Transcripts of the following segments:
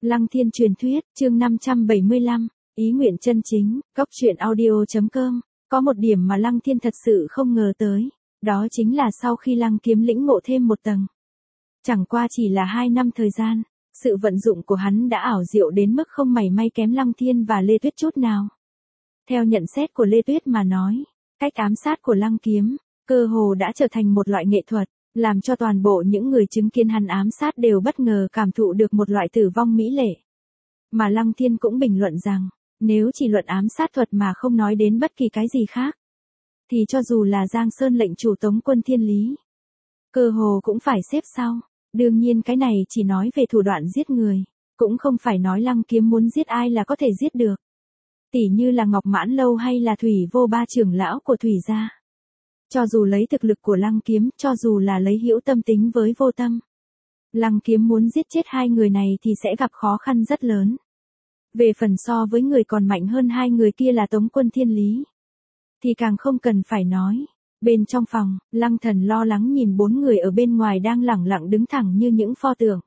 Lăng Thiên truyền thuyết, chương 575, ý nguyện chân chính, góc truyện audio.com. Có một điểm mà Lăng Thiên thật sự không ngờ tới, đó chính là sau khi Lăng Kiếm lĩnh ngộ thêm một tầng. Chẳng qua chỉ là 2 năm thời gian, sự vận dụng của hắn đã ảo diệu đến mức không mảy may kém Lăng Thiên và Lê Tuyết chút nào. Theo nhận xét của Lê Tuyết mà nói, cách ám sát của Lăng Kiếm, cơ hồ đã trở thành một loại nghệ thuật, làm cho toàn bộ những người chứng kiến hắn ám sát đều bất ngờ cảm thụ được một loại tử vong mỹ lệ. Mà Lăng Thiên cũng bình luận rằng, nếu chỉ luận ám sát thuật mà không nói đến bất kỳ cái gì khác, thì cho dù là Giang Sơn lệnh chủ Tống quân Thiên Lý, cơ hồ cũng phải xếp sau. Đương nhiên cái này chỉ nói về thủ đoạn giết người, cũng không phải nói Lăng Kiếm muốn giết ai là có thể giết được. Tỉ như là Ngọc Mãn Lâu hay là Thủy Vô Ba trưởng lão của Thủy gia. Cho dù lấy thực lực của Lăng Kiếm, cho dù là lấy hữu tâm tính với vô tâm, Lăng Kiếm muốn giết chết hai người này thì sẽ gặp khó khăn rất lớn. Về phần so với người còn mạnh hơn hai người kia là Tống quân Thiên Lý, thì càng không cần phải nói. Bên trong phòng, Lăng Thần lo lắng nhìn 4 người ở bên ngoài đang lẳng lặng đứng thẳng như những pho tượng.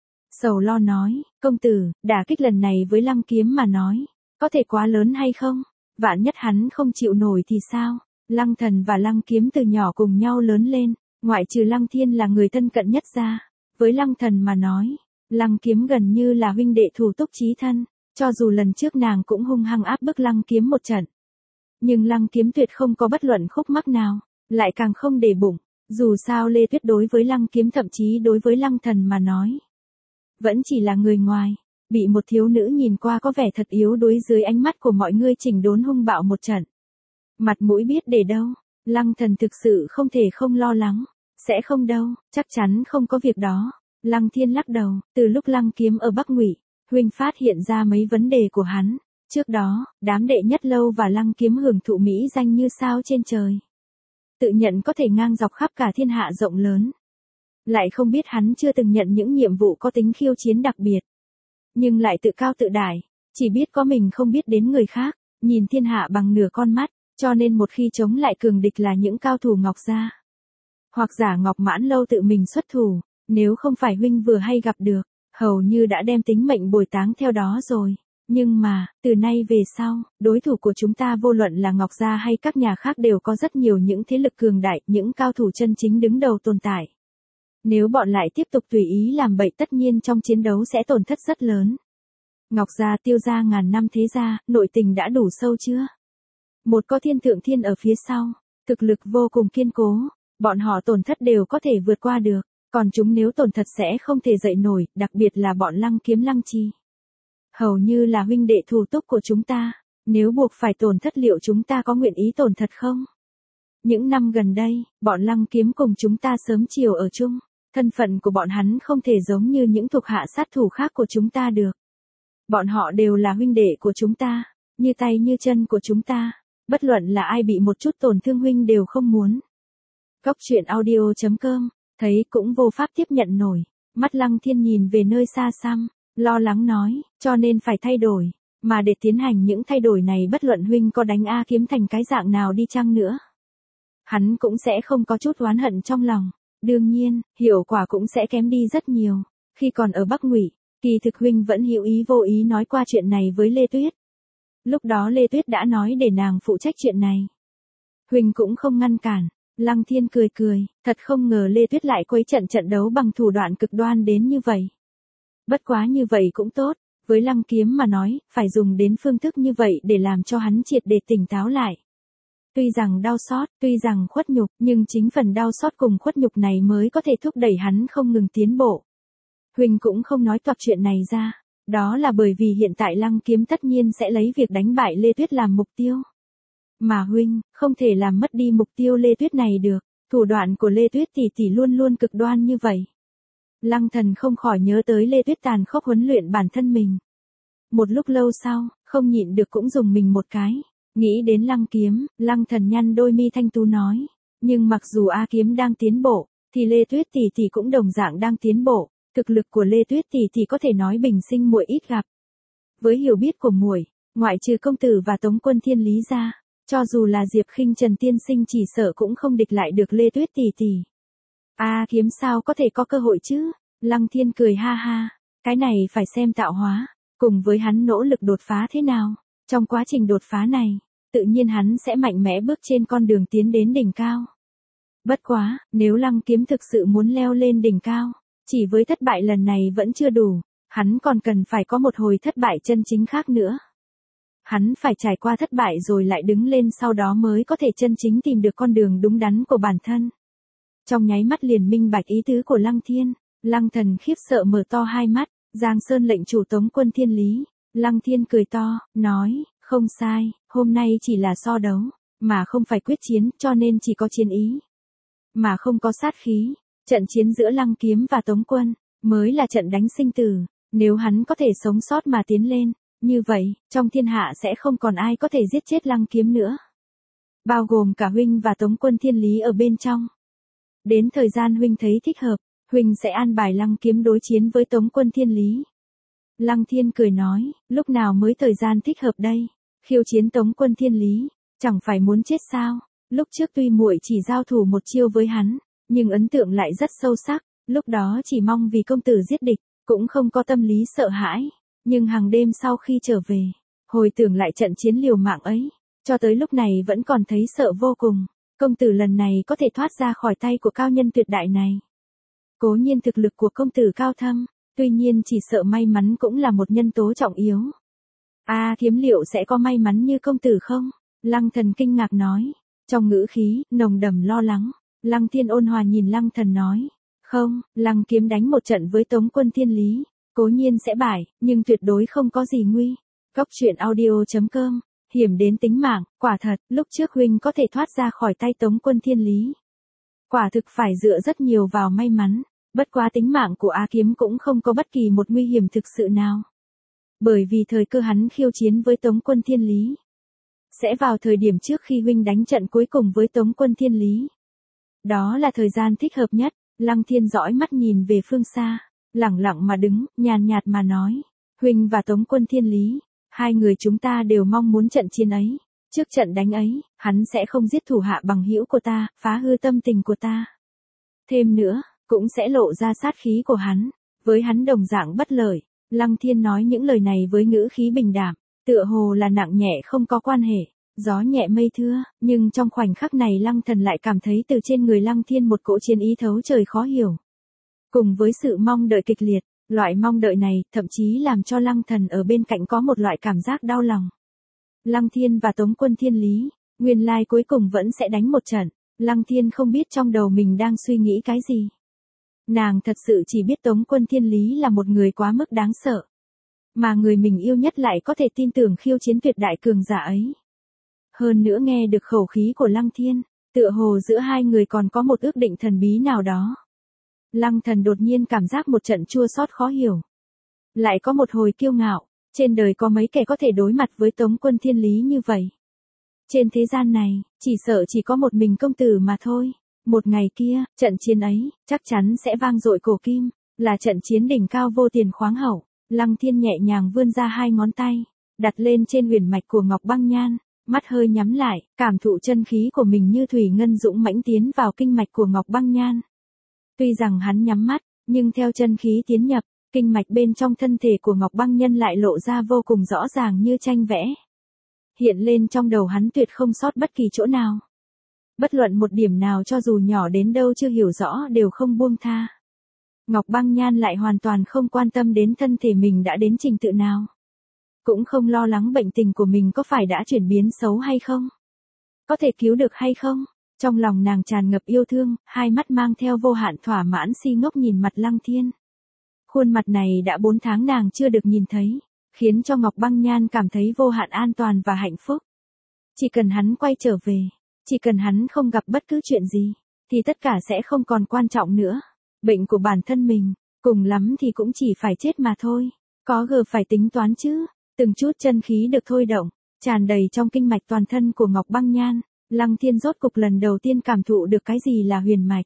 Sầu lo nói, công tử, đả kích lần này với Lăng Kiếm mà nói, có thể quá lớn hay không? Vạn nhất hắn không chịu nổi thì sao? Lăng Thần và Lăng Kiếm từ nhỏ cùng nhau lớn lên, ngoại trừ Lăng Thiên là người thân cận nhất ra. Với Lăng Thần mà nói, Lăng Kiếm gần như là huynh đệ thủ túc chí thân, cho dù lần trước nàng cũng hung hăng áp bức Lăng Kiếm một trận. Nhưng Lăng Kiếm tuyệt không có bất luận khúc mắc nào, lại càng không để bụng. Dù sao Lê Tuyết đối với Lăng Kiếm thậm chí đối với Lăng Thần mà nói, vẫn chỉ là người ngoài, bị một thiếu nữ nhìn qua có vẻ thật yếu đuối dưới ánh mắt của mọi người chỉnh đốn hung bạo một trận. Mặt mũi biết để đâu, Lăng Thần thực sự không thể không lo lắng, sẽ không đâu, chắc chắn không có việc đó. Lăng Thiên lắc đầu, từ lúc Lăng Kiếm ở Bắc Ngụy, huynh phát hiện ra mấy vấn đề của hắn. Trước đó, đám đệ nhất lâu và Lăng Kiếm hưởng thụ mỹ danh như sao trên trời. Tự nhận có thể ngang dọc khắp cả thiên hạ rộng lớn. Lại không biết hắn chưa từng nhận những nhiệm vụ có tính khiêu chiến đặc biệt. Nhưng lại tự cao tự đại, chỉ biết có mình không biết đến người khác, nhìn thiên hạ bằng nửa con mắt, cho nên một khi chống lại cường địch là những cao thủ Ngọc gia. Hoặc giả Ngọc Mãn Lâu tự mình xuất thủ, nếu không phải huynh vừa hay gặp được, hầu như đã đem tính mệnh bồi táng theo đó rồi. Nhưng mà, từ nay về sau, đối thủ của chúng ta vô luận là Ngọc gia hay các nhà khác đều có rất nhiều những thế lực cường đại, những cao thủ chân chính đứng đầu tồn tại. Nếu bọn lại tiếp tục tùy ý làm bậy tất nhiên trong chiến đấu sẽ tổn thất rất lớn. Ngọc gia Tiêu gia ngàn năm thế gia, nội tình đã đủ sâu chưa? Một có Thiên Thượng Thiên ở phía sau, thực lực vô cùng kiên cố, bọn họ tổn thất đều có thể vượt qua được, còn chúng nếu tổn thất sẽ không thể dậy nổi, đặc biệt là bọn Lăng Kiếm Lăng Chi. Hầu như là huynh đệ thủ túc của chúng ta, nếu buộc phải tổn thất liệu chúng ta có nguyện ý tổn thất không? Những năm gần đây, bọn Lăng Kiếm cùng chúng ta sớm chiều ở chung, thân phận của bọn hắn không thể giống như những thuộc hạ sát thủ khác của chúng ta được. Bọn họ đều là huynh đệ của chúng ta, như tay như chân của chúng ta, bất luận là ai bị một chút tổn thương huynh đều không muốn. Góc truyện audio.com, thấy cũng vô pháp tiếp nhận nổi, mắt Lăng Thiên nhìn về nơi xa xăm, lo lắng nói, cho nên phải thay đổi, mà để tiến hành những thay đổi này bất luận huynh có đánh A Kiếm thành cái dạng nào đi chăng nữa, hắn cũng sẽ không có chút oán hận trong lòng. Đương nhiên, hiệu quả cũng sẽ kém đi rất nhiều. Khi còn ở Bắc Ngụy, kỳ thực huynh vẫn hữu ý vô ý nói qua chuyện này với Lê Tuyết. Lúc đó Lê Tuyết đã nói để nàng phụ trách chuyện này. Huynh cũng không ngăn cản. Lăng Thiên cười cười, thật không ngờ Lê Tuyết lại quấy trận đấu bằng thủ đoạn cực đoan đến như vậy. Bất quá như vậy cũng tốt, với Lăng Kiếm mà nói, phải dùng đến phương thức như vậy để làm cho hắn triệt để tỉnh táo lại. Tuy rằng đau xót, tuy rằng khuất nhục, nhưng chính phần đau xót cùng khuất nhục này mới có thể thúc đẩy hắn không ngừng tiến bộ. Huynh cũng không nói toạc chuyện này ra, đó là bởi vì hiện tại Lăng Kiếm tất nhiên sẽ lấy việc đánh bại Lê Tuyết làm mục tiêu. Mà huynh, không thể làm mất đi mục tiêu Lê Tuyết này được, thủ đoạn của Lê Tuyết tỷ tỷ luôn luôn cực đoan như vậy. Lăng Thần không khỏi nhớ tới Lê Tuyết tàn khốc huấn luyện bản thân mình. Một lúc lâu sau, không nhịn được cũng dùng mình một cái. Nghĩ đến Lăng Kiếm, Lăng Thần nhăn đôi mi thanh tú nói, nhưng mặc dù A Kiếm đang tiến bộ, thì Lê Tuyết tỷ tỷ cũng đồng dạng đang tiến bộ, thực lực của Lê Tuyết tỷ tỷ có thể nói bình sinh muội ít gặp. Với hiểu biết của muội, ngoại trừ công tử và Tống quân Thiên Lý ra, cho dù là Diệp Khinh Trần tiên sinh chỉ sợ cũng không địch lại được Lê Tuyết tỷ tỷ. A Kiếm sao có thể có cơ hội chứ? Lăng Thiên cười ha ha, Cái này phải xem tạo hóa, cùng với hắn nỗ lực đột phá thế nào. Trong quá trình đột phá này, tự nhiên hắn sẽ mạnh mẽ bước trên con đường tiến đến đỉnh cao. Bất quá, nếu Lăng Kiếm thực sự muốn leo lên đỉnh cao, chỉ với thất bại lần này vẫn chưa đủ, hắn còn cần phải có một hồi thất bại chân chính khác nữa. Hắn phải trải qua thất bại rồi lại đứng lên, sau đó mới có thể chân chính tìm được con đường đúng đắn của bản thân. Trong nháy mắt liền minh bạch ý tứ của Lăng Thiên, Lăng Thần khiếp sợ mở to hai mắt. Giang Sơn lệnh chủ Tống quân Thiên Lý. Lăng Thiên cười to, nói, không sai, hôm nay chỉ là so đấu, mà không phải quyết chiến, cho nên chỉ có chiến ý, mà không có sát khí. Trận chiến giữa Lăng Kiếm và Tống quân, mới là trận đánh sinh tử. Nếu hắn có thể sống sót mà tiến lên, như vậy, trong thiên hạ sẽ không còn ai có thể giết chết Lăng Kiếm nữa. Bao gồm cả huynh và Tống quân Thiên Lý ở bên trong. Đến thời gian huynh thấy thích hợp, huynh sẽ an bài Lăng Kiếm đối chiến với Tống quân Thiên Lý. Lăng Thiên cười nói, lúc nào mới thời gian thích hợp đây? Khiêu chiến Tống quân Thiên Lý, chẳng phải muốn chết sao? Lúc trước tuy muội chỉ giao thủ một chiêu với hắn, nhưng ấn tượng lại rất sâu sắc, lúc đó chỉ mong vì công tử giết địch, cũng không có tâm lý sợ hãi. Nhưng hàng đêm sau khi trở về, hồi tưởng lại trận chiến liều mạng ấy, cho tới lúc này vẫn còn thấy sợ vô cùng. Công tử lần này có thể thoát ra khỏi tay của cao nhân tuyệt đại này. Cố nhiên thực lực của công tử cao thâm, tuy nhiên chỉ sợ may mắn cũng là một nhân tố trọng yếu. Kiếm liệu sẽ có may mắn như công tử không? Lăng Thần kinh ngạc nói, trong ngữ khí nồng đậm lo lắng. Lăng Thiên ôn hòa nhìn Lăng Thần nói, không, Lăng Kiếm đánh một trận với Tống quân Thiên Lý, cố nhiên sẽ bại, nhưng tuyệt đối không có gì nguy. Góc truyện audio.com, hiểm đến tính mạng, quả thật, lúc trước huynh có thể thoát ra khỏi tay Tống quân Thiên Lý. Quả thực phải dựa rất nhiều vào may mắn, bất quá tính mạng của Kiếm cũng không có bất kỳ một nguy hiểm thực sự nào. Bởi vì thời cơ hắn khiêu chiến với Tống quân Thiên Lý, sẽ vào thời điểm trước khi huynh đánh trận cuối cùng với Tống quân Thiên Lý. Đó là thời gian thích hợp nhất. Lăng Thiên dõi mắt nhìn về phương xa, lẳng lặng mà đứng, nhàn nhạt mà nói, huynh và Tống quân Thiên Lý, hai người chúng ta đều mong muốn trận chiến ấy. Trước trận đánh ấy, hắn sẽ không giết thủ hạ bằng hữu của ta, phá hư tâm tình của ta. Thêm nữa, cũng sẽ lộ ra sát khí của hắn, với hắn đồng dạng bất lợi. Lăng Thiên nói những lời này với ngữ khí bình đạm, tựa hồ là nặng nhẹ không có quan hệ, gió nhẹ mây thưa, nhưng trong khoảnh khắc này Lăng Thần lại cảm thấy từ trên người Lăng Thiên một cỗ chiến ý thấu trời khó hiểu. Cùng với sự mong đợi kịch liệt, loại mong đợi này thậm chí làm cho Lăng Thần ở bên cạnh có một loại cảm giác đau lòng. Lăng Thiên và Tống quân Thiên Lý, nguyên lai cuối cùng vẫn sẽ đánh một trận. Lăng Thiên không biết trong đầu mình đang suy nghĩ cái gì. Nàng thật sự chỉ biết Tống quân Thiên Lý là một người quá mức đáng sợ, mà người mình yêu nhất lại có thể tin tưởng khiêu chiến tuyệt đại cường giả ấy. Hơn nữa nghe được khẩu khí của Lăng Thiên, tựa hồ giữa hai người còn có một ước định thần bí nào đó. Lăng Thần đột nhiên cảm giác một trận chua xót khó hiểu. Lại có một hồi kiêu ngạo, trên đời có mấy kẻ có thể đối mặt với Tống quân Thiên Lý như vậy. Trên thế gian này, chỉ sợ chỉ có một mình công tử mà thôi. Một ngày kia, trận chiến ấy, chắc chắn sẽ vang dội cổ kim, là trận chiến đỉnh cao vô tiền khoáng hậu. Lăng Thiên nhẹ nhàng vươn ra hai ngón tay, đặt lên trên huyền mạch của Ngọc Băng Nhan, mắt hơi nhắm lại, cảm thụ chân khí của mình như thủy ngân dũng mãnh tiến vào kinh mạch của Ngọc Băng Nhan. Tuy rằng hắn nhắm mắt, nhưng theo chân khí tiến nhập, kinh mạch bên trong thân thể của Ngọc Băng Nhân lại lộ ra vô cùng rõ ràng như tranh vẽ. Hiện lên trong đầu hắn tuyệt không sót bất kỳ chỗ nào. Bất luận một điểm nào cho dù nhỏ đến đâu chưa hiểu rõ đều không buông tha. Ngọc Băng Nhan lại hoàn toàn không quan tâm đến thân thể mình đã đến trình tự nào. Cũng không lo lắng bệnh tình của mình có phải đã chuyển biến xấu hay không. Có thể cứu được hay không. Trong lòng nàng tràn ngập yêu thương, hai mắt mang theo vô hạn thỏa mãn si ngốc nhìn mặt Lăng Thiên. Khuôn mặt này đã 4 tháng nàng chưa được nhìn thấy, khiến cho Ngọc Băng Nhan cảm thấy vô hạn an toàn và hạnh phúc. Chỉ cần hắn quay trở về, chỉ cần hắn không gặp bất cứ chuyện gì, thì tất cả sẽ không còn quan trọng nữa. Bệnh của bản thân mình, cùng lắm thì cũng chỉ phải chết mà thôi. Có gờ phải tính toán chứ. Từng chút chân khí được thôi động, tràn đầy trong kinh mạch toàn thân của Ngọc Băng Nhan. Lăng Thiên rốt cục lần đầu tiên cảm thụ được cái gì là huyền mạch.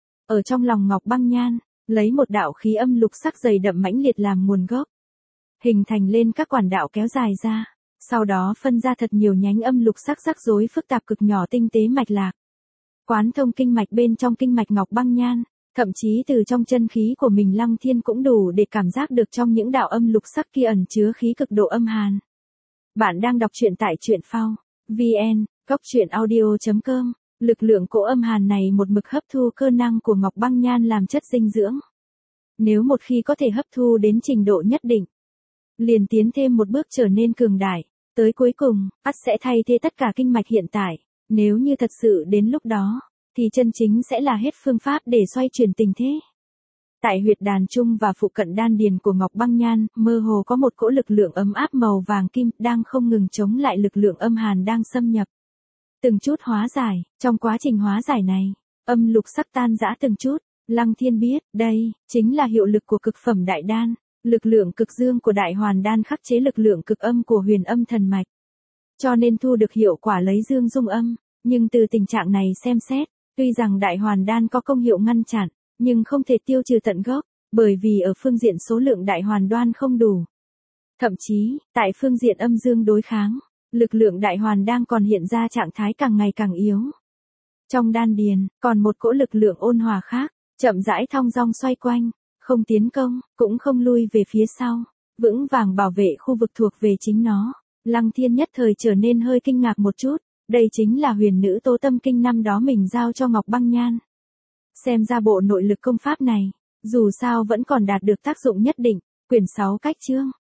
Ở trong lòng Ngọc Băng Nhan, lấy một đạo khí âm lục sắc dày đậm mãnh liệt làm nguồn gốc, hình thành lên các quản đạo kéo dài ra, sau đó phân ra thật nhiều nhánh âm lục sắc rắc rối phức tạp cực nhỏ tinh tế mạch lạc. Quán thông kinh mạch bên trong kinh mạch Ngọc Băng Nhan, Thậm chí từ trong chân khí của mình Lăng Thiên cũng đủ để cảm giác được trong những đạo âm lục sắc kia ẩn chứa khí cực độ âm hàn. Bạn đang đọc truyện tại truyện phao VN, cốc.audio.com. Lực lượng cỗ âm hàn này một mực hấp thu cơ năng của Ngọc Băng Nhan làm chất dinh dưỡng. Nếu một khi có thể hấp thu đến trình độ nhất định, liền tiến thêm một bước trở nên cường đại, tới cuối cùng, ắt sẽ thay thế tất cả kinh mạch hiện tại. Nếu như thật sự đến lúc đó, thì chân chính sẽ là hết phương pháp để xoay chuyển tình thế. Tại huyệt đàn trung và phụ cận đan điền của Ngọc Băng Nhan, mơ hồ có một cỗ lực lượng ấm áp màu vàng kim đang không ngừng chống lại lực lượng âm hàn đang xâm nhập. Từng chút hóa giải, trong quá trình hóa giải này, âm lục sắc tan rã từng chút, Lăng Thiên biết, đây chính là hiệu lực của cực phẩm đại đan, lực lượng cực dương của đại hoàn đan khắc chế lực lượng cực âm của huyền âm thần mạch. Cho nên thu được hiệu quả lấy dương dung âm, nhưng từ tình trạng này xem xét, tuy rằng đại hoàn đan có công hiệu ngăn chặn, nhưng không thể tiêu trừ tận gốc, bởi vì ở phương diện số lượng đại hoàn đan không đủ. Thậm chí, tại phương diện âm dương đối kháng, lực lượng đại hoàn đang còn hiện ra trạng thái càng ngày càng yếu. Trong đan điền, còn một cỗ lực lượng ôn hòa khác, chậm rãi thong dong xoay quanh, không tiến công, cũng không lui về phía sau, vững vàng bảo vệ khu vực thuộc về chính nó. Lăng Thiên nhất thời trở nên hơi kinh ngạc một chút, đây chính là huyền nữ tố tâm kinh năm đó mình giao cho Ngọc Băng Nhan. Xem ra bộ nội lực công pháp này, dù sao vẫn còn đạt được tác dụng nhất định. Quyển 6 cách chương,